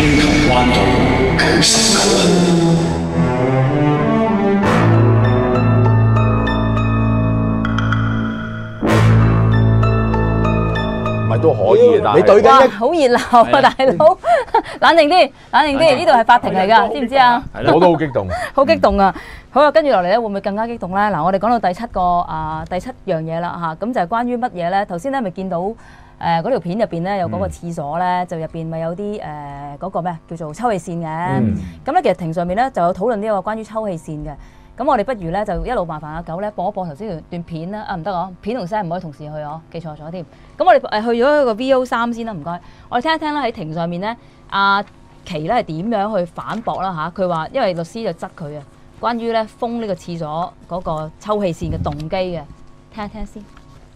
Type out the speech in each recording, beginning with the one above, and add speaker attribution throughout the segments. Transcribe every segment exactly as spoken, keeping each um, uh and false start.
Speaker 1: 球關號九十九。
Speaker 2: 都可以，但係
Speaker 3: 你對緊一
Speaker 4: 好熱鬧啊，大佬！冷靜啲，冷靜啲，呢度係法庭嚟㗎，知唔知啊？
Speaker 2: 我都好激動，
Speaker 4: 好激動啊！好啊，跟住落嚟咧，會唔會更加激動咧？嗱，我哋講到第七個啊，第七樣嘢啦嚇，咁就係關於乜嘢咧？頭先咧咪見到誒嗰條片入邊咧有嗰個廁所咧，就入邊咪有啲誒嗰個咩叫做抽氣扇嘅。咁咧其實庭上面咧就有討論呢個關於抽氣扇嘅。咁我哋不如咧就一路麻煩阿九咧播一播頭先段段片啦。啊唔得哦，片同聲唔可以同時去哦，記錯咗添。咁我哋誒去咗一個 V O 三先啦，唔該。我哋聽一聽啦，喺庭上面咧，阿琪咧係點樣去反駁啦嚇？佢話因為律師就質佢啊，關於咧封呢個廁所嗰個抽氣扇嘅動機嘅，聽一聽先。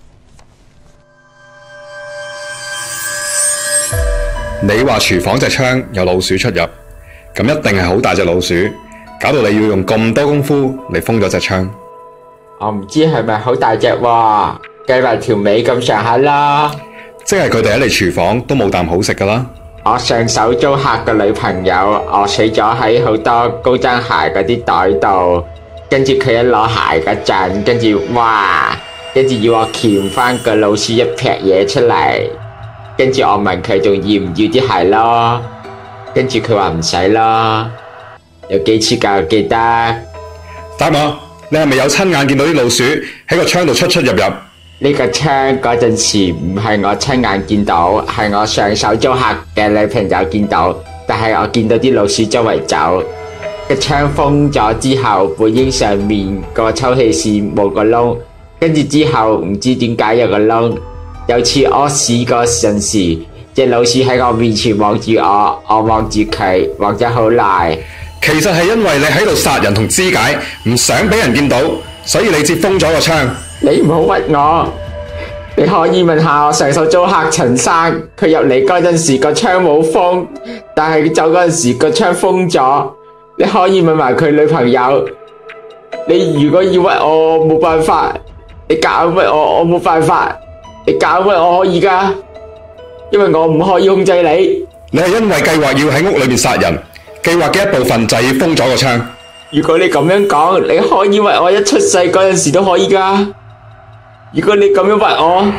Speaker 5: 你話廚房隻窗有老鼠出入，咁一定係好大隻老鼠。搞到你要用咁多功夫嚟封咗隻窗，
Speaker 6: 我唔知係咪好大隻喎，計埋條尾咁上下啦。
Speaker 5: 即係佢哋喺你廚房都冇啖好食噶啦。
Speaker 6: 我上手租客嘅女朋友餓死咗喺好多高踭鞋嗰啲袋度，跟住佢一攞鞋嗰陣，跟住哇，跟住要我鉗翻個老鼠一劈嘢出嚟，跟住我問佢仲要唔要啲鞋咯，跟住佢話唔使咯。有幾次㗎？記得。
Speaker 5: 答我，你係咪有親眼見到啲老鼠喺個窗度出出入入？
Speaker 6: 呢個窗嗰陣時唔係我親眼見到，係我上手租客嘅女朋友見到。但係我見到啲老鼠周圍走。個窗封咗之後，背影上面個抽氣扇冇個窿，跟住之後唔知點解有個窿。有次屙屎嗰陣時，隻老鼠喺我面前望住我，我望住佢，望咗好耐。
Speaker 5: 其實係因為你喺度殺人同肢解，唔想俾人見到，所以你接封咗個窗。
Speaker 6: 你唔好屈我，你可以問下我上手租客陳生，佢入嚟嗰陣時個窗冇封，但係佢走嗰陣時個窗封咗。你可以問埋佢女朋友。你如果要屈我，我冇辦法。你夾硬屈我，我冇辦法。你夾硬屈我可以㗎，因為我唔可以控制你。
Speaker 5: 你係因為計劃要喺屋裏面殺人。計劃嘅一部分就係要封咗個窗。
Speaker 6: 如果你咁樣講，你可以話我一出世嗰陣時都可以㗎。如果你咁樣話我，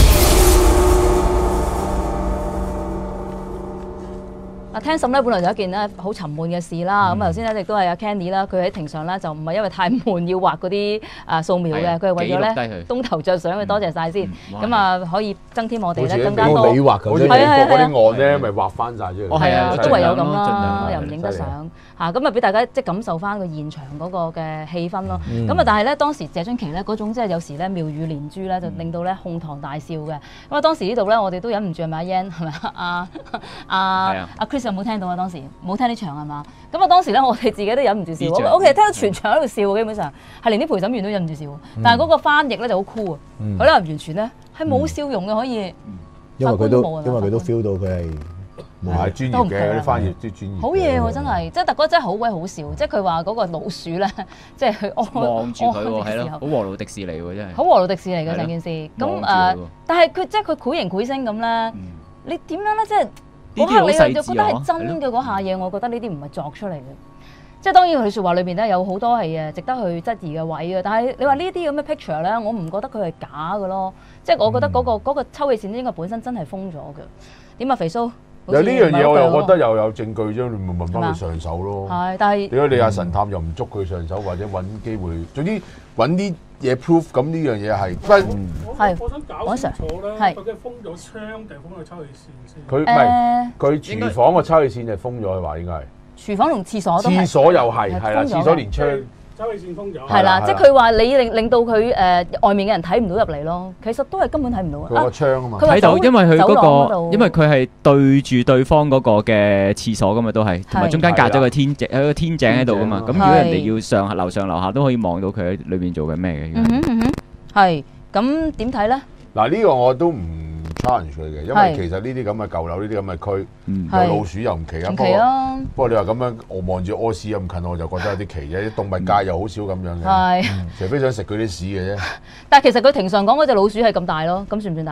Speaker 4: 啊聽審咧，本來就一件咧好沉悶嘅事啦。咁頭先咧亦都係阿 Candy 啦，佢喺庭上咧就唔係因為太悶要畫嗰啲啊素描嘅，佢係為咗咧東頭着想，佢多謝晒先。咁啊可以增添我哋咧更加多。
Speaker 3: 你畫佢，
Speaker 2: 好似美國嗰啲案咧，咪畫翻晒出嚟。
Speaker 4: 哦係啊，都唯有咁啦，又唔影得相嚇，咁啊俾大家即係感受翻個現場嗰個嘅氣氛咯。咁啊但係咧當時謝津琪咧嗰種即係有時咧妙語連珠咧，就令到咧哄堂大笑嘅。咁啊當時呢度咧我哋都忍唔住係咪阿 Yan 係咪啊啊阿 Chris 有冇聽到啊？當時冇聽呢場係嘛？咁啊當時咧我哋自己都忍唔住笑，我其實聽到全場喺度笑，基本上係連啲陪審員都忍唔住笑。但係嗰個翻譯咧就好酷啊，佢咧完全咧係冇笑容嘅可以。
Speaker 3: 因為佢都因為佢都 feel 到佢係
Speaker 2: 唔係專業嘅，啲翻譯啲專業。
Speaker 4: 好嘢喎！真係，即係特哥真係好鬼好笑，即係佢話嗰個老鼠咧，即係佢
Speaker 7: 望住佢喎，係咯，好和路迪士尼喎，真係。
Speaker 4: 好和路迪士尼嘅成件事，咁誒，但係佢即係佢繪形繪聲咁咧，你點樣咧？即係嗰刻你就覺得係真嘅嗰下嘢，我覺得呢啲唔係作出嚟嘅。即係當然佢説話裏邊咧有好多係誒值得去質疑嘅位嘅，但係你話呢啲咁嘅 picture 咧，我唔覺得佢係假嘅咯。即係我覺得嗰、嗰個嗰個抽氣扇應該本身真係封咗嘅。點啊，肥蘇？
Speaker 2: 有呢樣嘢我又覺得又有證據啫，你咪問翻佢上手咯。
Speaker 4: 係，但係
Speaker 2: 點解你阿神探又唔捉佢上手，或者揾機會，總之揾啲嘢 proof，咁呢樣嘢係。
Speaker 4: 係，
Speaker 8: 我想搞清楚咧，究竟封咗窗定封咗抽氣扇先？
Speaker 2: 佢唔係佢廚房個抽氣扇就封咗，佢話應該係。
Speaker 4: 廚房同廁所都係。
Speaker 2: 廁所又係係啦，廁所連窗。
Speaker 8: 抽氣扇封咗。
Speaker 4: 係啦，即係佢話你令令到佢誒外面嘅人睇唔到入嚟咯。其實都係根本睇唔到。
Speaker 2: 佢個窗啊嘛。
Speaker 7: 睇到，因為佢嗰個，因為佢係對住對方嗰個嘅廁所噶嘛，都係，同埋中間隔咗個天井，有個天井喺度噶嘛。咁如果人哋要上樓上樓下都可以望到佢喺裏邊做緊咩嘅。
Speaker 4: 嗯哼嗯哼，係。咁點睇咧？
Speaker 2: 嗱呢個我都唔 challenge 佢嘅，因為其實呢啲咁嘅舊樓，呢啲咁嘅區，有老鼠又唔奇啊。
Speaker 4: 唔奇啊！
Speaker 2: 不過你話咁樣，我望住屙屎咁近，我就覺得有啲奇啫。啲動物界又好少咁樣嘅，
Speaker 4: 係，
Speaker 2: 除非想食佢啲屎嘅啫。
Speaker 4: 但係其實佢庭上講嗰隻老鼠係咁大咯，咁算唔算大啊？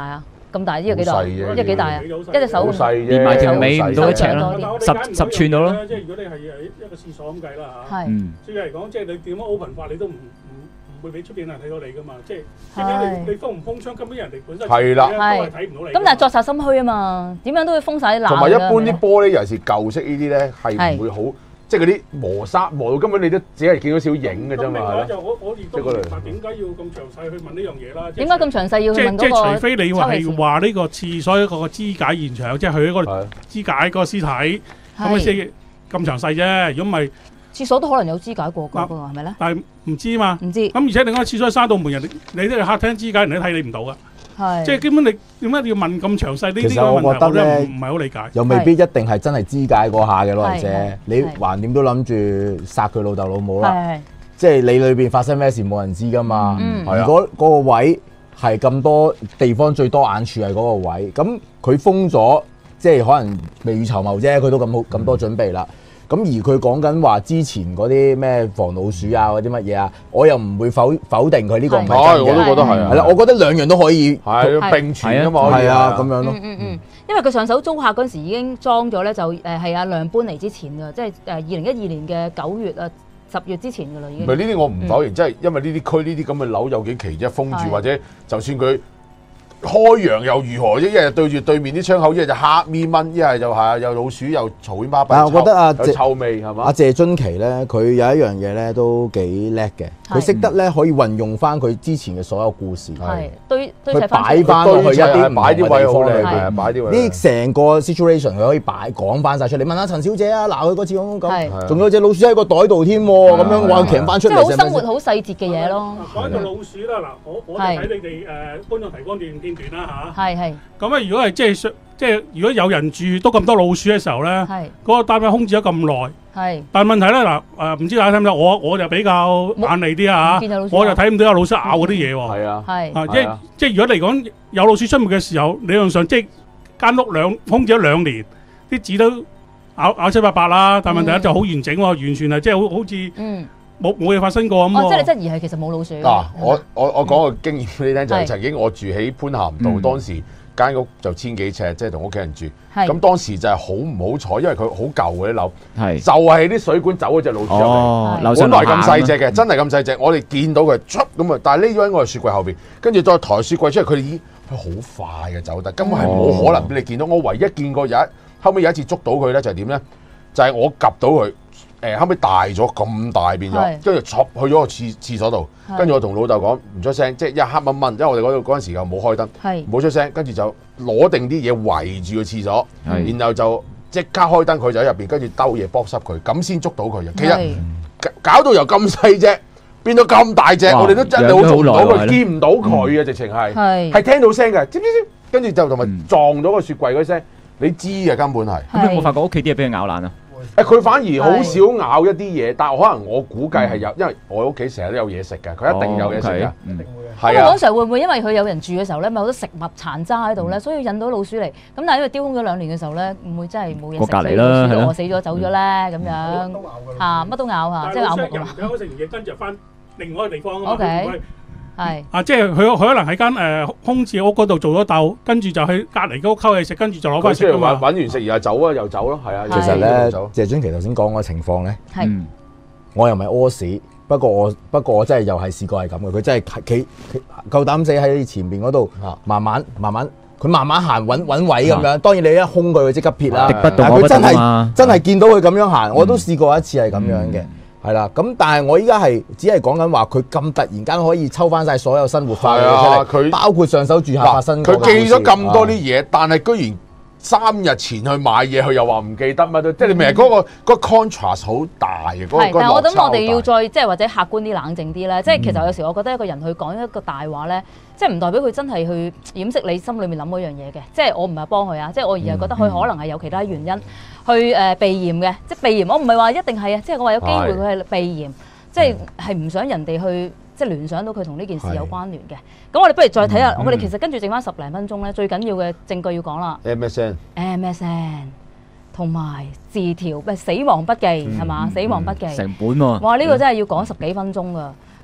Speaker 4: 咁大，呢個幾大？呢個幾大啊？一隻手
Speaker 2: 咁，
Speaker 7: 連埋條尾唔到一尺咯，十十寸到咯。
Speaker 8: 即係如果你係誒一個廁所咁計啦嚇，
Speaker 4: 係。
Speaker 8: 主要嚟講，即係你點樣 open 法，你都唔唔唔會俾出邊人睇到你噶嘛。即係即係你你封唔封窗，根本人哋本身
Speaker 2: 係啦，
Speaker 8: 都係睇唔到你。
Speaker 4: 咁但係作賊心虛啊嘛，點樣都會封晒啲罅。
Speaker 2: 同埋一般啲玻璃，尤其是舊式呢啲咧，係唔會好。即係嗰啲磨砂磨到根本你都只係見到少影嘅啫嘛。
Speaker 8: 咁另外就我我亦都唔明白點解要咁詳細去問呢樣嘢啦。
Speaker 4: 點解咁詳細要去問嗰個？
Speaker 8: 即係除非你話係話呢個廁所一個肢解現場，即係佢嗰個肢解嗰個屍體，咁先咁詳細啫。如果唔係，
Speaker 4: 廁所都可能有肢解過㗎，係咪咧？
Speaker 8: 但係唔知嘛。
Speaker 4: 唔知。咁
Speaker 8: 而且另外廁所閂到門，人你都係客廳肢解，人哋都睇你唔到㗎。即係基本你點解要問咁詳細呢啲個問題？我咧唔係好理解。
Speaker 3: 又未必一定係真係肢解嗰下嘅咯，姐。你橫掂都諗住殺佢老豆老母啦。即係你裏邊發生咩事冇人知㗎嘛。如果嗰個位係咁多地方最多眼處係嗰個位，咁佢封咗，即係可能未雨綢繆啫。佢都咁好咁多準備啦。咁而佢講緊話之前嗰啲咩防老鼠啊嗰啲乜嘢啊，我又唔會否否定佢呢個唔係真嘅。
Speaker 2: 我都覺得係啊。
Speaker 3: 係啦，我覺得兩樣都可以
Speaker 2: 係並存㗎嘛。
Speaker 3: 係啊，咁樣咯。
Speaker 4: 嗯嗯嗯，因為佢上手租客嗰陣時已經裝咗咧，就誒係阿亮搬嚟之前㗎，即係誒二零一二年嘅九月啊十月之前㗎啦已經。
Speaker 2: 唔係呢啲我唔否認，即係因為呢啲區呢啲咁嘅樓有幾奇啫，封住或者就算佢開揚又如何啫？一日對住對面啲窗口，一日就黑咪蚊，一係就係有老鼠又嘈喧巴閉。
Speaker 3: 但係我覺得啊，
Speaker 2: 有臭味係嘛？
Speaker 3: 阿謝津琪咧，佢有一樣嘢咧都幾叻嘅，佢識得咧可以運用翻佢之前嘅所有故事，
Speaker 4: 係堆堆
Speaker 3: 佢擺翻落去一啲
Speaker 2: 擺啲位好靚，
Speaker 3: 係
Speaker 2: 擺啲位。
Speaker 3: 呢成個 situation 佢可以擺講翻晒出嚟。你問下陳小姐啊，鬧佢嗰次咁咁，仲有隻老鼠喺個袋度添，咁樣話佢騎翻出嚟。
Speaker 4: 即係好生活好細節嘅嘢咯。
Speaker 8: 講到老鼠啦，嗱，我我哋睇你哋誒觀眾提供段片段啦嚇。
Speaker 4: 係係。
Speaker 8: 咁啊，如果係即係即係如果有人住都咁多老鼠嘅時候咧，嗰個單位空置咗咁耐，係。但係問題咧嗱誒，唔知大家睇唔睇？我我就比較眼利啲啊嚇，我就睇唔到有老鼠咬嗰啲嘢喎。係啊，係啊，即係即係如果嚟講有老鼠出沒嘅時候，理論上即係間屋兩空置咗兩年，啲紙都咬咬七八八啦。但係問題咧就好完整喎，完全係即係好好似嗯。冇冇嘢發生過咁喎。
Speaker 4: 哦，即係你質疑係其實冇老鼠。
Speaker 2: 嗱，我我我講個經驗俾你聽，就係曾經我住喺潘咸道，當時間屋就千幾尺，即係同屋企人住。咁當時就係好唔好彩，因為佢好舊嘅啲樓，就係啲水管走嗰隻老鼠入嚟。本來咁細隻嘅，真係咁細隻。我哋見到佢出咁啊，但係匿咗喺我哋雪櫃後邊，跟住再抬雪櫃出嚟，佢哋已經佢好快嘅走得，根本係冇可能俾你見到。我唯一見過有一後尾有一次捉到佢咧，就係點咧？就係我及到佢。誒後尾大咗咁大變咗，跟住坐去咗個廁廁所度，跟住我同老豆講唔出聲，即係一黑蚊蚊，因為我哋嗰度嗰陣時又冇開燈，冇出聲，跟住就攞定啲嘢圍住個廁所，然後就即刻開燈，佢就喺入邊，跟住兜嘢剝濕佢，咁先捉到佢嘅。其實搞到由咁細隻變到咁大隻，我哋都真係好捉唔到佢，見唔到佢啊！直情係係聽到聲嘅，知唔知？跟住就同埋撞咗個雪櫃嗰聲，你知嘅根本係。
Speaker 7: 咁有冇發覺屋企啲嘢俾佢咬爛啊？
Speaker 2: 誒佢反而好少咬一啲嘢，但係可能我估計係有，因為我屋企成日都有嘢食嘅，佢一定有嘢食嘅，一定會。係啊。嗰陣時會唔會因為佢有人住嘅時候咧，咪好多食物殘渣喺度咧，所以引到老鼠嚟？咁但係因為丟空咗兩年嘅時候咧，唔會真係冇嘢食。過隔離啦，係咯。餓死咗走咗咧，咁樣嚇乜都咬嚇，即係咬木啊嘛。
Speaker 8: 有食完嘢跟住翻另外一個地方啊嘛。
Speaker 4: O K。係
Speaker 8: 啊，即係佢佢可能喺間誒空置屋嗰度做咗竇，跟住就去隔離嗰屋溝嘢食，跟住就攞翻食㗎嘛。
Speaker 2: 揾完食而又走啊，又走咯，係啊。
Speaker 3: 其實咧，謝津琪頭先講個情況咧，
Speaker 4: 係
Speaker 3: 我又唔係屙屎，不過我不過我真係又係試過係咁嘅，佢真係企企夠膽死喺前邊嗰度，慢慢慢慢佢慢慢行揾揾位咁樣。當然你一空佢，佢即刻撇啦。但係佢真係真係見到佢咁樣行，我都試過一次係咁樣嘅。係啦，咁但係我依家係只係講緊話，佢咁突然間可以抽翻晒所有生活化嘅嘢出嚟，包括上手住客發生過嘅事。
Speaker 2: 佢記咗咁多啲嘢，但係居然三日前去買嘢，佢又話唔記得乜都，即係你明嗰個嗰個 contrast 好大嘅。係，
Speaker 4: 但係我諗我哋要再即係或者客觀啲、冷靜啲咧。即係其實有時我覺得一個人去講一個大話咧，即係唔代表佢真係去掩飾你心裏面諗嗰樣嘢嘅。即係我唔係幫佢啊，即係我而係覺得佢可能係有其他原因。去誒避嫌嘅，即係避嫌。我唔係話一定係啊，即係我話有機會佢係避嫌，即係係唔想人哋去即係聯想到佢同呢件事有關聯嘅。咁我哋不如再睇下，我哋其實跟住剩翻十零分鐘咧，最緊要嘅證據要講啦。
Speaker 2: M S N、
Speaker 4: M S N 同埋字條，唔係死亡筆記係嘛？死亡筆記
Speaker 7: 成本喎。
Speaker 4: 哇！呢個真係要講十幾分鐘㗎。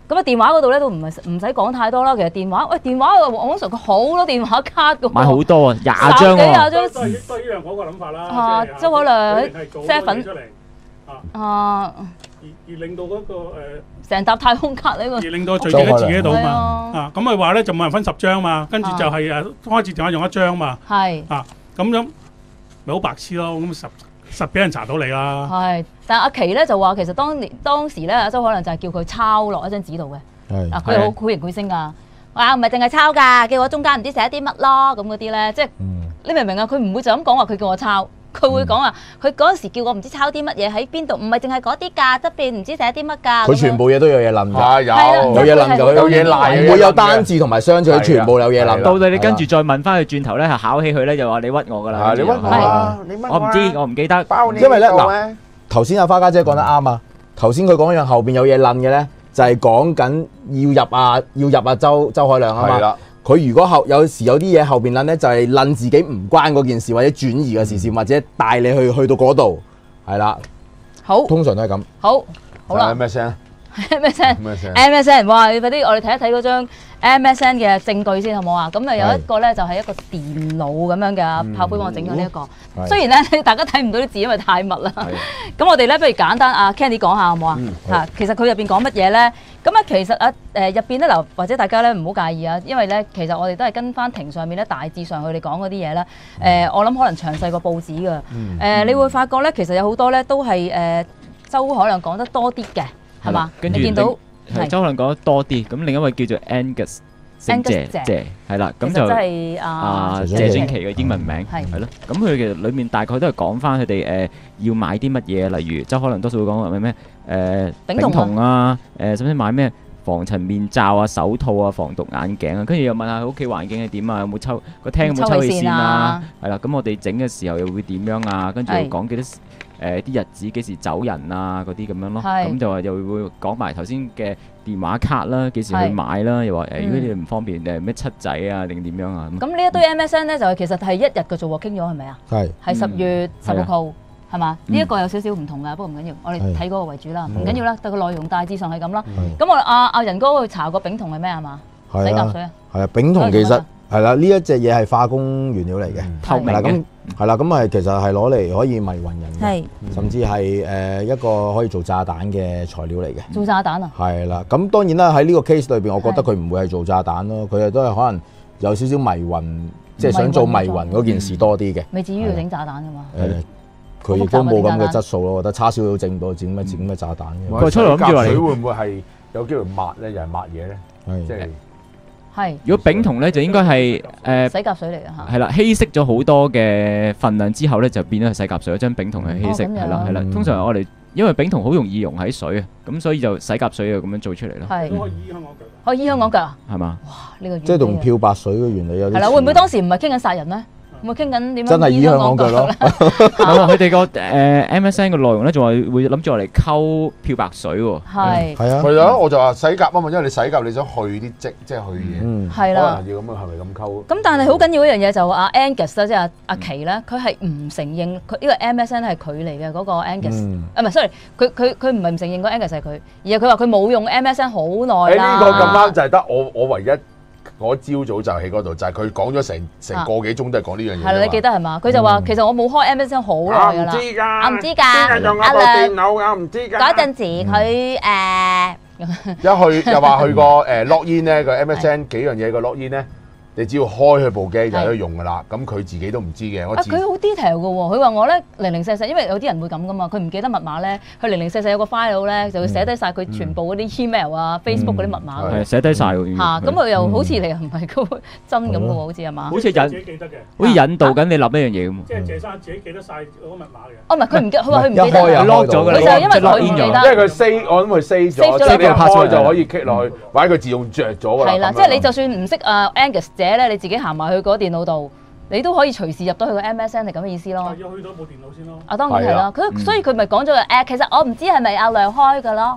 Speaker 4: 咁啊電話嗰度咧都唔係唔使講太多啦。其實電話喂電話網上佢好多電話卡㗎喎，
Speaker 7: 買好多啊，廿張喎，
Speaker 4: 十幾廿張。
Speaker 8: 都係都係依樣嗰個諗法啦。
Speaker 4: 啊，周可亮喺 seven
Speaker 8: 出嚟
Speaker 4: 啊，
Speaker 8: 而而令到嗰個誒
Speaker 4: 成沓太空卡呢個，
Speaker 8: 而令到最緊自己度嘛。啊，咁咪話咧就冇人分十張嘛，跟住就係誒開始電話用一張嘛。係啊，咁樣咪好白痴咯，咁十。實俾人查到你啦。係，但係阿琪咧就話其實當年當時咧，阿周可能就係叫佢抄落一張紙度嘅。係，嗱佢好繪形繪聲㗎。哇，唔係淨係抄㗎，叫我中間唔知寫啲乜咯，咁嗰啲咧，即係、嗯、你明唔明啊？佢唔會就咁講話，佢叫我抄，佢會講話佢嗰陣時叫我唔知抄啲乜嘢喺邊度，唔係淨係嗰啲㗎，側邊唔知寫啲乜㗎。佢全部嘢都有嘢諗㗎，有有嘢諗㗎，有嘢賴，唔會有單字同埋雙字，佢全部有嘢諗。到底你跟住再問翻佢轉頭咧，係考起佢咧，就話你屈我㗎啦。你屈我啊！我唔知，我唔記得。因為咧嗱，頭先阿花家姐講得啱啊，頭先佢講一樣後邊有嘢諗嘅咧。就係講緊要入啊，要入啊周周海亮啊嘛。佢如果後有時有啲嘢後邊撚咧，就係撚自己唔關嗰件事，或者轉移嘅視線，或者帶你去去到嗰度，係啦。好，通常都係咁。好，好啦。咩聲？M S N，M S N， 哇！你快啲，我哋睇一睇嗰張 M S N 嘅證據先好唔好啊？咁啊有一個咧就係一個電腦咁樣嘅，炮灰幫我整咗呢一個。雖然咧大家睇唔到啲字，因為太密啦。咁我哋咧不如簡單阿 Candy 講下好唔好啊？嚇，其實佢入邊講乜嘢咧？咁啊其實啊誒入邊咧嗱，或者大家咧唔好介意啊，因為咧其實我哋都係跟翻庭上面咧大致上佢哋講嗰啲嘢咧。誒我諗可能詳細過報紙㗎。誒你會發覺咧，其實有好多咧都係誒周可能講得多啲嘅。係嘛？跟住見到係周可能講得多啲，咁另一位叫做 Angus， 姓謝謝，係啦，咁就啊謝俊琪嘅英文名係咯。咁佢其實裡面大概都係講翻佢哋誒要買啲乜嘢，例如周可能多數會講話咩咩誒丙酮啊，誒使唔使買咩防塵面罩啊、手套啊、防毒眼鏡啊，跟住又問下佢屋企環境係點啊，有冇抽個廳有冇抽氣扇啊？係啦，咁我哋整嘅時候又會點樣啊？跟住又講幾多？誒啲日子幾時走人啊嗰啲咁樣咯，咁就話又會講埋頭先嘅電話卡啦，幾時去買啦，又話誒如果你唔方便誒咩七仔啊定點樣啊咁。咁呢一堆 M S N 咧就係其實係一日嘅啫喎，傾咗係咪啊？係係十月十六號係嘛？呢一個有少少唔同㗎，不過唔緊要，我哋睇嗰個為主啦，唔緊要啦，但個內容大致上係咁啦。咁我阿阿仁哥去查個丙酮係咩係嘛？洗甲水啊？係啊，丙酮其實係啦，呢一隻嘢係化工原料嚟嘅，透明嘅。係啦，咁係其實係攞嚟可以迷暈人嘅，甚至係誒一個可以做炸彈嘅材料嚟嘅。做炸彈啊？係啦，咁當然啦，喺呢個 case 裏邊，我覺得佢唔會係做炸彈咯，佢哋都係可能有少少迷暈，即係想做迷暈嗰件事多啲嘅。未至於要整炸彈㗎嘛？誒，佢亦都冇咁嘅質素咯，我覺得叉燒都整到整乜整乜炸彈嘅。佢出嚟諗住話你會唔會係有機會抹咧？又係抹嘢咧？即係。係，如果丙酮咧就應該係誒洗甲水嚟嘅嚇，係啦，稀釋咗好多嘅份量之後咧就變咗係洗甲水，將丙酮係稀釋，係啦係啦。通常我哋因為丙酮好容易溶喺水啊，咁所以就洗甲水就咁樣做出嚟咯。係，可以醫香港腳，可以醫香港腳啊？係嘛？哇！呢個即係同漂白水嘅原理有啲係啦，會唔會當時唔係傾緊殺人咧？會傾緊點樣？真係醫香港腳咯！佢哋個誒 M S N 嘅內容咧，仲話會諗住嚟溝漂白水喎。係係啊，係啊，我就話洗甲啊嘛，因為你洗甲你想去啲漬，即係去嘢，係啦，要咁樣係咪咁溝？咁但係好緊要一樣嘢就阿 Angus 啦，即係阿阿琪咧，佢係唔承認佢呢個 M S N 係佢嚟嘅嗰個 Angus，啊唔係 sorry，佢佢佢唔係唔承認個 Angus 係佢，而係佢話佢冇用 M S N 好耐啦。誒呢個咁啱就係得我我唯一。我朝早就喺嗰度，就係佢講咗成成個幾鐘都係講呢樣嘢。係啦，你記得係嘛？佢就話其實我冇開 M S N 好耐㗎啦。我唔知㗎，我唔知㗎。用嗰部電腦㗎，唔知㗎。嗰陣時佢誒一去又話去個誒 login 咧，個 M S N 幾樣嘢個 login 咧。你只要開佢部機就可以用噶啦，咁佢自己都唔知嘅。我啊，佢好 detail 嘅喎，佢話我咧零零細細，因為有啲人會咁噶嘛，佢唔記得密碼咧，佢零零細細有個 file 咧，就會寫低晒佢全部嗰啲 email 啊、Facebook 嗰啲密碼。係寫低晒喎。嚇，咁佢又好似你又唔係嗰個真咁嘅喎，好似係嘛？好似引，記得嘅，好似引導緊你立一樣嘢咁。即係謝生自己記得晒嗰個密碼嘅。哦，唔係，佢唔記，佢話佢唔記得。佢 lock 咗㗎啦。佢就係因為佢唔記得。因為佢 save，我諗佢 save 咗，即係你開就可以 click 落去，或者佢自動着咗㗎啦。係啦，即係你就算唔識啊 Angus 姐咧，你自己行埋去嗰個電腦度，你都可以隨時入到去個 M S N 係咁嘅意思咯。要去到部電腦先咯。啊，當然係啦。佢所以佢咪講咗誒，其實我唔知係咪阿亮開㗎咯。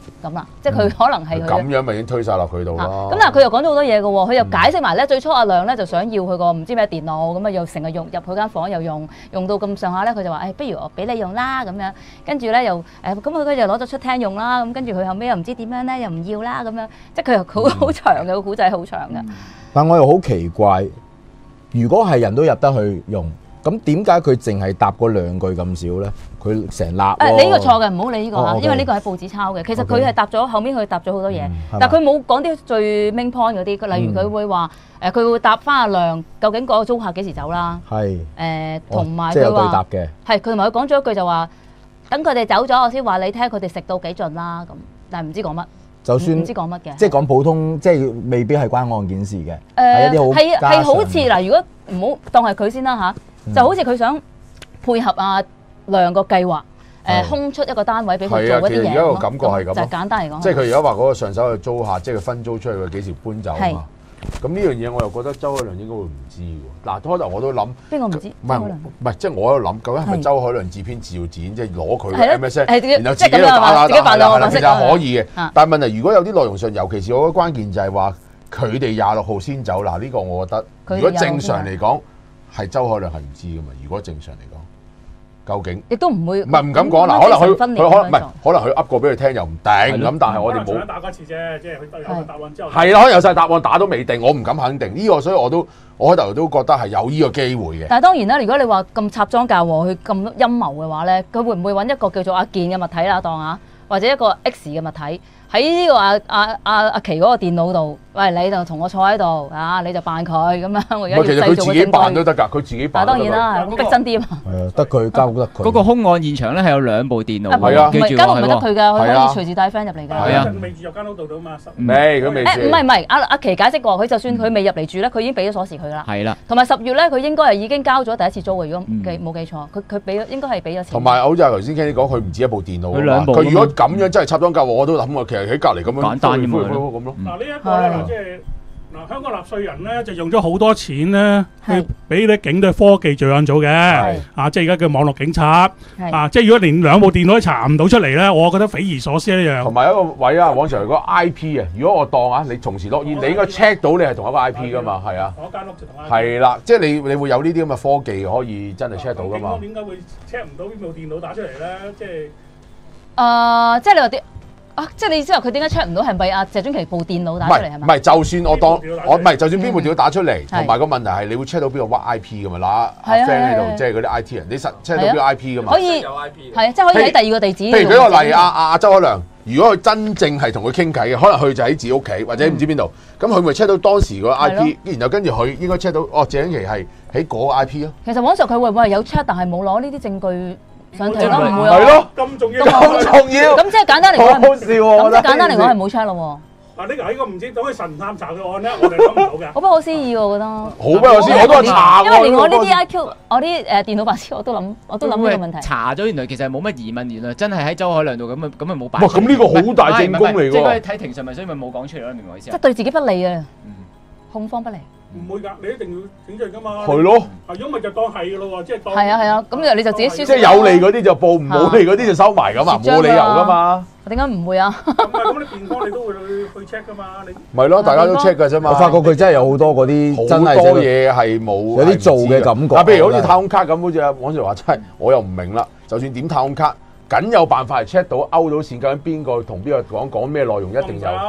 Speaker 4: 咁啦，即係佢可能係佢
Speaker 2: 咁樣咪已經推晒落佢度咯。
Speaker 4: 咁但係佢又講咗好多嘢嘅喎，佢又解釋埋咧，最初阿亮咧就想要佢個唔知咩電腦，咁啊又成日用入佢間房又用，用到咁上下咧，佢就話誒，不如我俾你用啦咁樣，跟住咧又誒，咁佢佢就攞咗出廳用啦，咁跟住佢後尾又唔知點樣咧，又唔要啦咁樣，即係佢又好好長嘅個古仔，好長嘅。
Speaker 3: 但我又好奇怪，如果係人都入得去用。咁點解佢淨係答嗰兩句咁少咧？佢成立誒，
Speaker 4: 你呢個錯嘅，唔好理呢個嚇，因為呢個喺報紙抄嘅。其實佢係答咗後面，佢答咗好多嘢，但係佢冇講啲最 main point 嗰啲。例如佢會話誒，佢會答翻阿亮，究竟嗰個租客幾時走啦？係誒，同埋佢話係佢同埋佢講咗一句就話，等佢哋走咗，我先話你聽佢哋食到幾盡啦咁。但係唔知講乜，就算唔知講乜嘅，即係講普通，即係未必係關案件事嘅。誒係係好似嗱，如果唔好當係佢先啦嚇。就好似佢想配合阿亮個計劃，誒空出一個單位俾佢做嗰啲嘢。係啊，其實而家個感覺係咁。就簡單嚟講，即係佢而家話嗰個上手嘅租客，即係佢分租出去，佢幾時搬走啊嘛？咁呢樣嘢我又覺得周海亮應該會唔知喎。嗱，開頭我都諗邊個唔知？唔係唔係，即係我喺度諗，究竟係咪周海亮自編自導自演，即係攞佢 M S N，然後自己喺度打打打打打，其實係可以嘅。但係問題，如果有啲內容上，尤其是我覺得關鍵就係話佢哋廿六號先走。嗱，呢個我覺得，如果正常嚟講。係周海亮係唔知噶嘛？如果正常嚟講，究竟亦都唔會唔係唔敢講嗱，可能佢佢可能唔係，可能佢噏過俾佢聽又唔定咁，但係我哋冇打嗰次啫，即係佢有個答案之後係啦，可能有晒答案打都未定，我唔敢肯定呢個，所以我都我開頭都覺得係有呢個機會嘅。但係當然啦，如果你話咁插贓嫁禍，佢咁陰謀嘅話咧，佢會唔會揾一個叫做阿健嘅物體啦，當下或者一個 X 嘅物體？喺呢個阿阿阿阿琪嗰個電腦度，喂，你就同我坐喺度啊，你就扮佢咁樣。我而家要製造個證據。其實佢自己扮都得㗎，佢自己扮。當然啦，逼真啲啊嘛。係啊，得佢交得佢。嗰個兇案現場咧係有兩部電腦。係啊，唔係間屋唔係得佢㗎，佢可以隨時帶 friend 入嚟㗎。係啊，未住入間屋度到嘛？未，佢未住。誒唔係唔係，阿阿琪解釋過，佢就算佢未入嚟住咧，佢已經俾咗鎖匙佢啦。係啦。同埋十月咧，佢應該係已經交咗第一次租嘅，如果記冇記錯，佢佢俾咗應該係俾咗錢。同埋好似頭先 Kenny 講，佢唔止一部電腦。佢兩部。佢如果咁樣真係插贓嫁禍，我都諗過，其實喺隔離咁樣。單咁咯。嗱呢一個咧，嗱即係嗱香港納稅人咧就用咗好多錢咧去俾啲警隊科技罪案組嘅，啊即係而家叫網絡警察，啊即係如果連兩部電腦都查唔到出嚟咧，我覺得匪夷所思一樣。同埋一個位啊，往常如果 I P 啊，如果我當啊，你從時落現，你應該 check 到你係同一個 I P 噶嘛，係啊。我間屋就同 I P。係啦，即係你你會有呢啲咁嘅科技可以真係 check 到噶嘛？點解會 check 唔到邊部電腦打出嚟咧？即係誒，即係你話啲。啊！即係你意思話佢點解 check 唔到係咪阿謝津琪部電腦打出嚟係咪？唔係，就算我當我唔係，就算邊部電腦打出嚟，同埋個問題係你會 check 到邊個 I P 噶嘛？嗱，阿 friend 喺度，即係嗰啲 I T 人，你實 check 到邊個 I P 噶嘛？可以，係即係可以喺第二個地址。譬如舉個例，阿阿阿周海亮，如果佢真正係同佢傾偈嘅，可能佢就喺自己屋企或者唔知邊度，咁佢咪 check 到當時個 I P，然後跟住佢應該 check 到哦，謝津琪係喺嗰個 I P 咯。其實網上佢會唔會係有 check，但係冇攞呢啲證據？上庭咯，唔會係咯，咁重要，咁重要，咁即係簡單嚟講，好笑喎！咁即係簡單嚟講係冇 check 咯喎。嗱呢個喺個唔知當佢神探查嘅案咧，我哋諗唔到嘅。好不可思議喎，我覺得。好不可思議，我都係查。因為連我呢啲 I Q，我啲誒電腦白痴，我都諗，我都諗呢個問題。查咗原來其實冇乜疑問，原來真係喺周海亮度咁啊，咁啊冇擺。哇！咁呢個好大證供嚟㗎。即係睇庭上咪，所以咪冇講出嚟咯，明我意思。即係對自己不利啊，控方不利。唔會㗎，你一定要整罪㗎嘛。係咯。啊，如果咪就當係㗎咯喎，即係當。係啊係啊，咁你就自己輸。即係有利嗰啲就報，唔冇利嗰啲就收埋㗎嘛，冇理由㗎嘛。點解唔會啊？咁咁你辯方你都會去去 check 㗎嘛？你。咪咯，大家都 check 㗎啫嘛。我發覺佢真係有好多嗰啲真係好多嘢係冇有啲做嘅感覺。啊，譬如好似太空卡咁，好似阿黃 Sir 話真係，我又唔明啦。就算點太空卡，梗有辦法係 check 到勾到線，究竟邊個同邊個講講咩內容，一定有。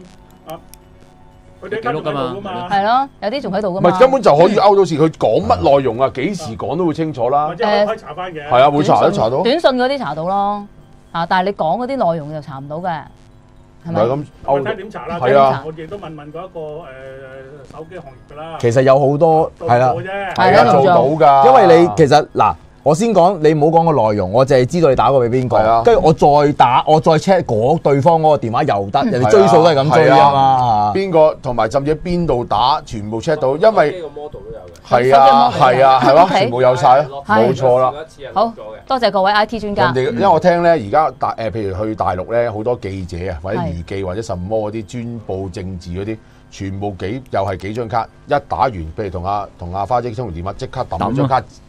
Speaker 4: 佢哋記錄㗎嘛，係咯，有啲仲喺度㗎嘛。唔係根本就可以勾到事，佢講乜內容啊？幾時講都會清楚啦。誒，可以查翻嘅。係啊，會查都查到。短信嗰啲查到咯，啊！但係你講嗰啲內容就查唔到嘅，係咪？咁我睇點查啦。係啊，我亦都問問過一個誒手機行業㗎啦。其實有好多係啦，係啊，做到㗎。因為你其實嗱。我先講，你唔好講個內容，我淨係知道你打過俾邊個，跟住我再打，我再 check 嗰對方嗰個電話又得，人哋追數都係咁追啊嘛。邊個同埋甚至喺邊度打，全部 check 到，因為個 model 都有嘅。係啊，係啊，係咯，全部有晒咯，冇錯啦。好，多謝各位 I T 專家。因為我聽咧，而家大誒，譬如去大陸咧，好多記者啊，或者娛記或者什麼嗰啲專報政治嗰啲，全部幾又係幾張卡，一打完，譬如同阿同阿花姐通完電話，即刻抌張卡。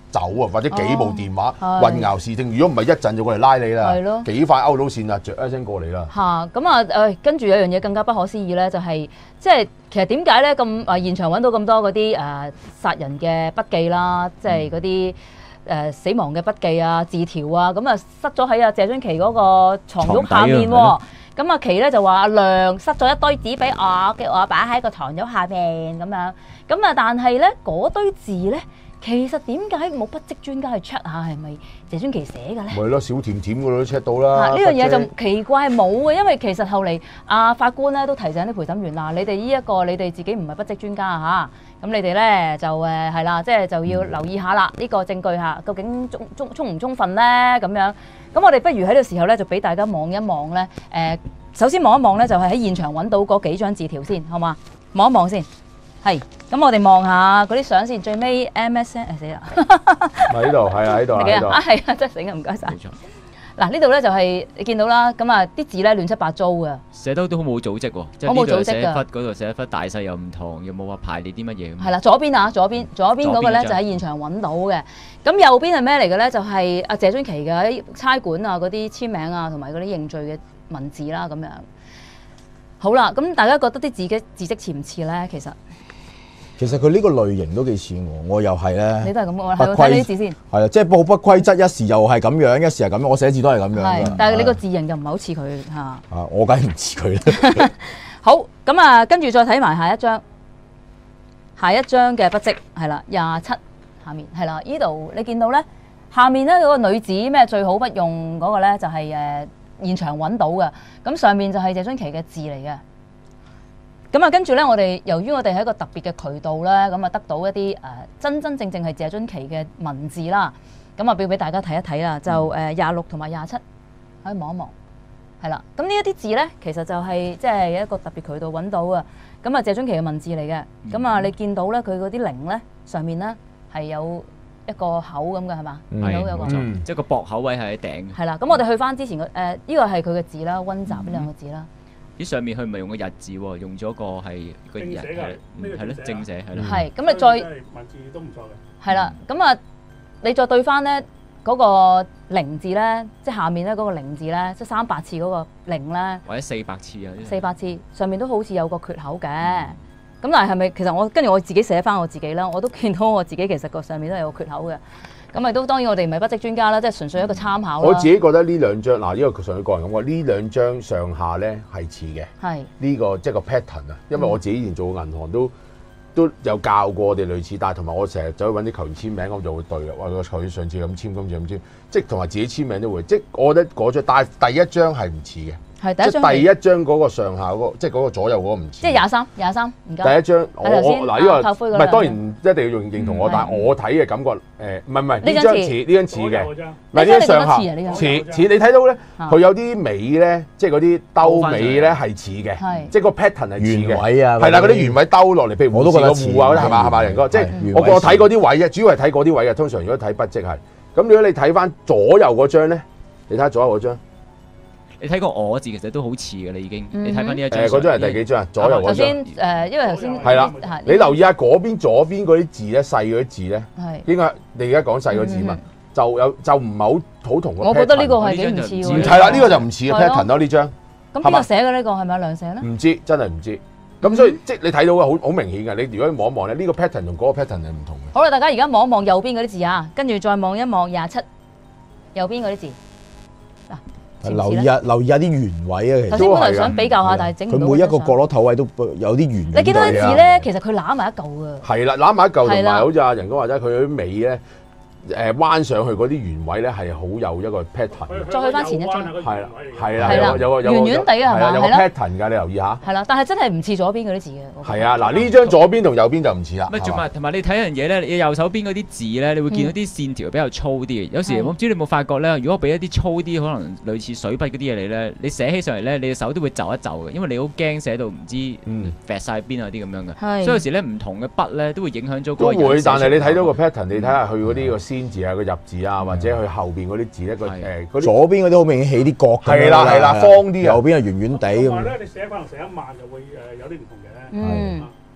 Speaker 2: 走啊，或者幾部電話混淆視聽。如果唔係一陣就過嚟拉你啦，幾快勾到線啊，著一聲過嚟啦。
Speaker 4: 嚇咁啊誒，跟住有樣嘢更加不可思議咧，就係即係其實點解咧咁啊現場揾到咁多嗰啲誒殺人嘅筆記啦，即係嗰啲誒死亡嘅筆記啊、字條啊，咁啊塞咗喺阿謝津琪嗰個床褥下面喎。咁阿琪咧就話阿亮塞咗一堆紙俾我，叫我擺喺個床褥下邊咁樣。咁啊，但係咧嗰堆字咧。其實點解冇筆跡專家去 check 下係咪謝津琪寫嘅咧？咪
Speaker 2: 咯，小甜甜嗰度都 check 到啦。
Speaker 4: 呢樣嘢就奇怪係冇嘅，因為其實後嚟阿法官咧都提醒啲陪審員嗱，你哋呢一個你哋自己唔係筆跡專家嚇，咁你哋咧就誒係啦，即係就要留意下啦，呢個證據嚇究竟充充充唔充分咧咁樣。咁我哋不如喺呢個時候咧就俾大家望一望咧誒，首先望一望咧就係喺現場揾到嗰幾張字條先，好嘛？望一望先。係，咁我哋望下嗰啲相先，最尾 M S N 誒死啦！
Speaker 2: 咪喺度，係啊喺度喺度。
Speaker 4: 啊係啊，真係醒啊，唔該晒。嗱呢度咧就係你見到啦，咁啊啲字咧亂七八糟嘅，
Speaker 7: 寫得都好冇組織喎，即係呢度寫一忽，嗰度寫一忽，大細又唔同，又冇話排列啲乜嘢。係
Speaker 4: 啦，左邊啊，左邊左邊嗰個咧就喺現場揾到嘅，咁右邊係咩嚟嘅咧？就係阿謝津琪嘅喺差館啊嗰啲簽名啊，同埋嗰啲認罪嘅文字啦咁樣。好啦，咁大家覺得啲字嘅字跡似唔似咧？其實？
Speaker 3: 其實佢呢個類型都幾似我，我又係咧。
Speaker 4: 你都係咁講，係睇呢啲字先。
Speaker 3: 係啊，即係不不規則，一時又係咁樣，一時係咁樣。我寫字都係咁樣。係，
Speaker 4: 但係你個字形就唔係好似佢嚇。啊，
Speaker 3: 我梗係唔似佢啦。
Speaker 4: 好，咁啊，跟住再睇埋下一張，下一張嘅筆跡係啦，廿七下面係啦，呢度你見到咧，下面咧嗰個女子咩最好不用嗰個咧，就係誒現場揾到嘅，咁上面就係謝津琪嘅字嚟嘅。咁啊，跟住咧，我哋由於我哋係一個特別嘅渠道咧，咁啊得到一啲誒、呃、真真正正係謝津琪嘅文字啦。咁啊，俾俾大家睇一睇啦，就誒廿六同埋廿七可以望一望，係啦。咁呢一啲字咧，其實就係即係一個特別渠道揾到嘅。咁啊，謝津琪嘅文字嚟嘅。咁啊、嗯，你見到咧，佢嗰啲零咧上面咧係有一個口咁嘅係嘛？見到有個，
Speaker 7: 嗯、即係個駁口位係喺頂。係
Speaker 4: 啦，咁我哋去翻之前嘅誒，呢、呃這個係佢嘅字啦，溫習呢兩個字啦。
Speaker 7: 啲上面佢唔係用個日字喎，用咗個係個日係係咯正寫係咯。
Speaker 4: 係咁你再
Speaker 8: 文字都唔錯嘅。
Speaker 4: 係啦，咁啊你再對翻咧嗰個零字咧，即係下面咧嗰個零字咧，即係三百次嗰個零咧，
Speaker 7: 或者四百次啊。
Speaker 4: 四百次上面都好似有個缺口嘅。咁但係係咪其實我跟住我自己寫翻我自己啦，我都見到我自己其實個上面都係有個缺口嘅。咁咪都當然我哋唔係筆跡專家啦，即係純粹一個參考啦。
Speaker 2: 我自己覺得呢兩張嗱，呢個上去個人咁講，呢兩張上下咧係似嘅。係呢個即係個 pattern 啊，因為我自己以前做銀行都都有教過我哋類似，但係同埋我成日走去揾啲球員簽名，咁就會對啦。話個球員上次咁簽，今次咁簽，即係同埋自己簽名都會。即係我覺得嗰張，但係第一張係唔似嘅。係第一張，第一張嗰個上下嗰個，即係嗰個左右嗰個唔似。即係廿三，廿三，唔該。第一張我嗱呢個唔係當然一定要用認同我，但係我睇嘅感覺誒唔係唔係呢張似呢張似嘅，唔係呢張上下似似你睇到咧，佢有啲尾咧，即係嗰啲兜尾咧係似嘅，即係個 pattern 係似嘅。圓位啊，係啦，嗰啲圓位兜落嚟，譬如我都覺得似啊，係嘛係嘛人哥，即係我我睇嗰啲位嘅，主要係睇嗰啲位嘅。通常如果睇筆跡係咁，如果你睇翻左右嗰張咧，你睇下左右嗰張。
Speaker 7: 你睇個我字其實都好似嘅啦，已經。你睇翻呢一張。
Speaker 2: 誒，嗰張係第幾張啊？左右嗰張。頭
Speaker 4: 先誒，因為頭先。
Speaker 2: 係啦，你留意下嗰邊左邊嗰啲字咧，細嗰啲字咧，應該你而家講細嗰字嘛，就有就唔係好好同個 pattern。我覺得呢個係幾唔似喎。係啦，呢個就唔似嘅 pattern 咯，呢張。
Speaker 4: 咁邊個寫嘅呢個係咪阿梁寫咧？
Speaker 2: 唔知，真係唔知。咁所以即係你睇到嘅好好明顯嘅，你如果望一望咧，呢個 pattern 同嗰個 pattern 係唔同嘅。
Speaker 4: 好啦，大家而家望一望右邊嗰啲字啊，跟住再望一望廿七右邊嗰啲字嗱。
Speaker 3: 留意下，留意下啲圓位啊！其實
Speaker 4: 頭先本來想比較下，但係整唔到。
Speaker 3: 佢每一個角落頭位都有啲圓。
Speaker 4: 你見到啲字咧，其實佢攬埋一嚿㗎。
Speaker 2: 係啦，攬埋一嚿，同埋好似阿仁哥話齋，佢啲尾咧誒彎上去嗰啲圓位咧係好有一個 pattern。
Speaker 4: 再去翻前一張。
Speaker 2: 係啦，係啦，有有個有個
Speaker 4: 圓圓地啊，係嘛？
Speaker 2: 有個 pattern 㗎，你留意下。
Speaker 4: 係啦，但係真係唔似左邊嗰啲字嘅。
Speaker 2: 係啊，嗱呢張左邊同右邊就唔似啦。
Speaker 7: 咪同埋同埋你睇樣嘢咧，你右手邊嗰啲字咧，你會見到啲線條比較粗啲。有時我唔知你有冇發覺咧，如果我俾一啲粗啲，可能類似水筆嗰啲嘢你咧，你寫起上嚟咧，你嘅手都會皺一皺嘅，因為你好驚寫到唔知揈曬邊啊啲咁樣嘅。所以有時咧唔同嘅筆咧都會影響咗嗰個。
Speaker 2: 都會，但係你睇到個 pattern，你睇下佢嗰啲個先字啊、個入字啊，或者佢後邊嗰啲字咧個誒，
Speaker 3: 左邊嗰啲好明顯起啲角。
Speaker 2: 係啦係啦，方啲啊。
Speaker 3: 右邊係圓圓地咁。
Speaker 8: 同埋咧，你寫可能寫一萬就會誒有啲唔同嘅。嗯。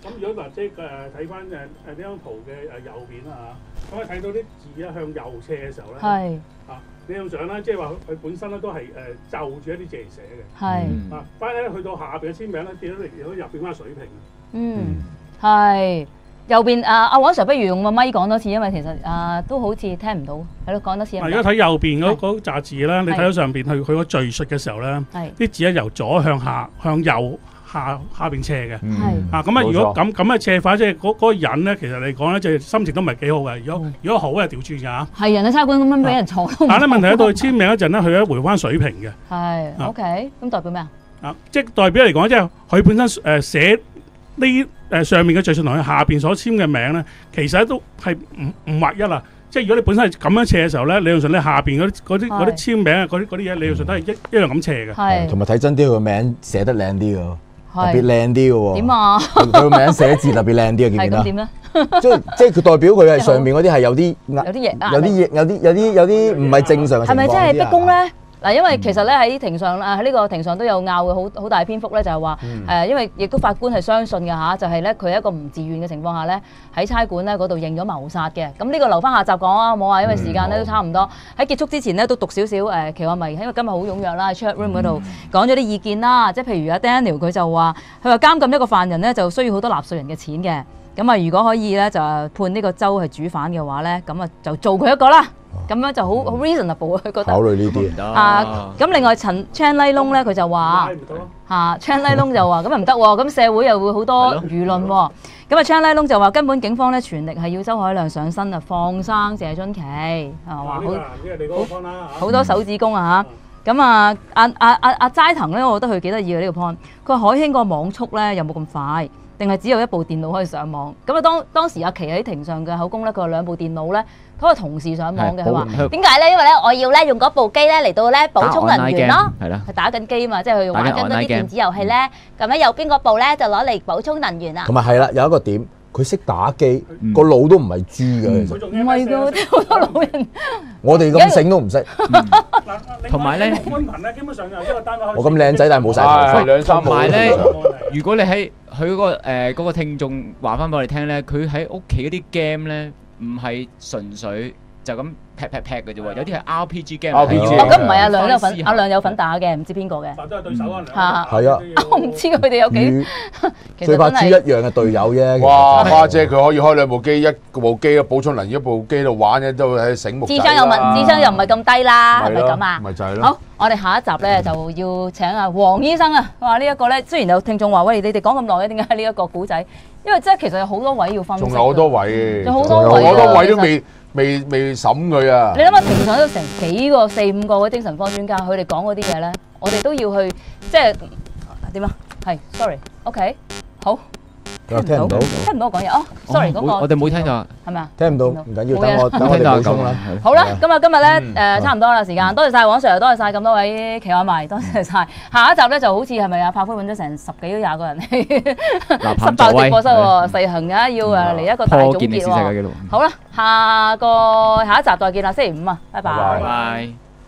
Speaker 8: 咁如果嗱，即係誒睇翻誒誒呢張圖嘅誒右邊啦嚇，咁啊睇到啲字咧向右斜嘅時候咧，係啊呢張相咧，即係話佢本身咧都係誒就住一啲字嚟寫嘅，係啊，翻咧去到下邊嘅簽名咧，見到你見到入邊翻水平，
Speaker 4: 嗯，係右邊啊阿黃 Sir， 不如用個咪講多次，因為其實啊都好似聽唔到，係咯，講多次。
Speaker 8: 嗱，如果睇右邊嗰嗰紮字咧，你睇到上邊佢佢個敘述嘅時候咧，啲字咧由左向下向右。下下邊斜嘅，啊咁啊！如果咁咁嘅斜法，即係嗰嗰個人咧，其實嚟講咧，即係心情都唔係幾好嘅。如果如果好係調轉嘅嚇，係人喺差館咁樣俾人坐。但係咧問題喺度簽名嗰陣咧，佢咧回翻水平嘅。係 OK，咁代表咩啊？啊，即係代表嚟講，即係佢本身誒寫呢誒上面嘅敘述同佢下邊所簽嘅名咧，其實都係唔唔劃一啦。即係如果你本身係咁樣斜嘅時候咧，理論上你下邊嗰啲嗰啲嗰啲簽名啊，嗰啲嗰啲嘢理論上都係一一樣咁斜嘅。係，同埋睇真啲，佢個名寫得靚啲㗎。特別靚啲嘅喎，點啊？佢個名寫字特別靚啲啊，見唔見啊？點咧？即係即係佢代表佢係上面嗰啲係有啲有啲嘢，有啲嘢，有啲有啲有啲唔係正常嘅情況。係咪真係逼宮咧？嗱，因為其實咧喺庭上啊，喺呢個庭上都有拗嘅好好大篇幅咧，就係話誒，因為亦都法官係相信嘅嚇，就係咧佢一個唔自願嘅情況下咧，喺差館咧嗰度認咗謀殺嘅。咁呢個留翻下集講啊，冇話，因為時間咧都差唔多。喺結束之前咧，都讀少少誒奇案迷，因為今日好踴躍啦，喺 chat room 嗰度講咗啲意見啦。即係譬如阿 Daniel 佢就話，佢話監禁一個犯人咧就需要好多納稅人嘅錢嘅。咁啊，如果可以咧就判呢個州係主犯嘅話咧，咁啊就做佢一個啦。咁樣就好好 reasonable 佢覺得考慮呢啲啊。咁另外陳 Chan Lai Long 咧，佢就話嚇 Chan Lai Long 就話咁啊唔得喎，咁社會又會好多輿論喎。咁啊 Chan Lai Long就話根本警方咧全力係要周凱亮上身啊，放生謝津琪啊，話好好多手指公啊嚇。咁啊阿阿阿阿齋藤咧，我覺得佢幾得意嘅呢個 point。佢話海興個網速咧有冇咁快？定係只有一部電腦可以上網？咁啊當當時阿琪喺庭上嘅口供咧，佢話兩部電腦咧，都係同時上網嘅。佢話點解咧？因為咧我要咧用嗰部機咧嚟到咧補充能源咯，係啦，係打緊機啊嘛，即係佢玩緊嗰啲電子遊戲咧。咁咧右邊嗰部咧就攞嚟補充能源啦。同埋係啦，有一個點，佢識打機，個腦都唔係豬嘅，其實唔係㗎，好多老人。我哋咁醒都唔識。同埋咧，寬頻咧基本上就一個單位。我咁靚仔，但係冇曬頭髮，兩三冇。同埋咧，如果你喺佢嗰個誒嗰個聽眾話翻俾我哋聽咧，佢喺屋企嗰啲 game 咧，唔係純粹就咁劈劈劈嘅啫喎，有啲係 R P G game。R P G 哦，咁唔係阿亮有份，阿亮有份打嘅，唔知邊個嘅。都係對手啊，兩個。係啊，我唔知佢哋有幾。最怕豬一樣嘅隊友啫。哇，花姐佢可以開兩部機，一部機啊補充能源，一部機度玩嘅都係醒目。智商又問，智商又唔係咁低啦，係咪咁啊？咪就係咯。好，我哋下一集咧就要請阿黃醫生啊。話呢一個咧，雖然有聽眾話喂，你哋講咁耐，點解呢一個古仔？因為即係其實有好多位要分析。仲有好多位，有好多位，好多位都未未未審佢啊！你諗下，庭上都成幾個、四五個嘅精神科專家，佢哋講嗰啲嘢咧，我哋都要去即係點啊？係 ，sorry，OK，好。聽唔到，聽唔到我講嘢哦。sorry，嗰個我哋冇聽到，係咪啊？聽唔到，唔緊要，等我等我哋補充啦。好啦，咁啊，今日咧誒差唔多啦，時間，多謝曬黃 Sir，多謝曬咁多位奇案迷，多謝曬。下一集咧就好似係咪啊？炮灰揾咗成十幾廿個人嚟，塞爆直播室喎，實行嘅要誒嚟一個大總結喎。好啦，下個下一集再見啦，星期五啊，拜拜。拜拜。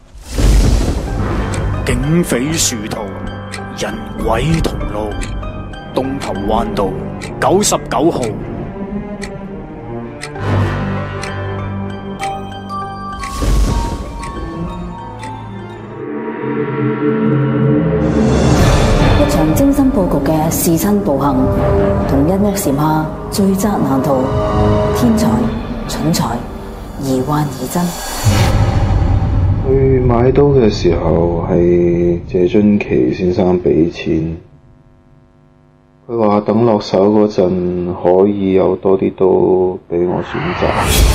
Speaker 8: 警匪殊途，人鬼同路。東頭灣道九十九號，一場精心佈局嘅弑親暴行，同一屋檐下罪責難逃，天才、蠢才，疑幻疑真。去買刀嘅時候係謝津琪先生俾錢。佢話等落手嗰陣可以有多啲刀俾我選擇。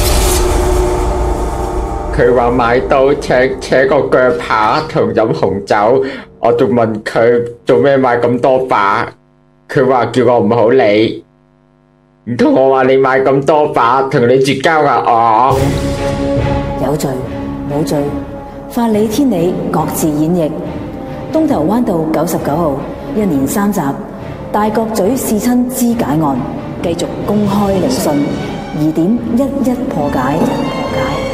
Speaker 8: 佢話買刀扯扯個腳扒同飲紅酒，我仲問佢做咩買咁多把，佢話叫我唔好理。唔通我話你買咁多把同你絕交啊？我有罪冇罪，法理天理各自演繹。東頭灣道九十九號，一連三集。大角咀弑親肢解案繼續公開聆訊，疑點一一破解。破解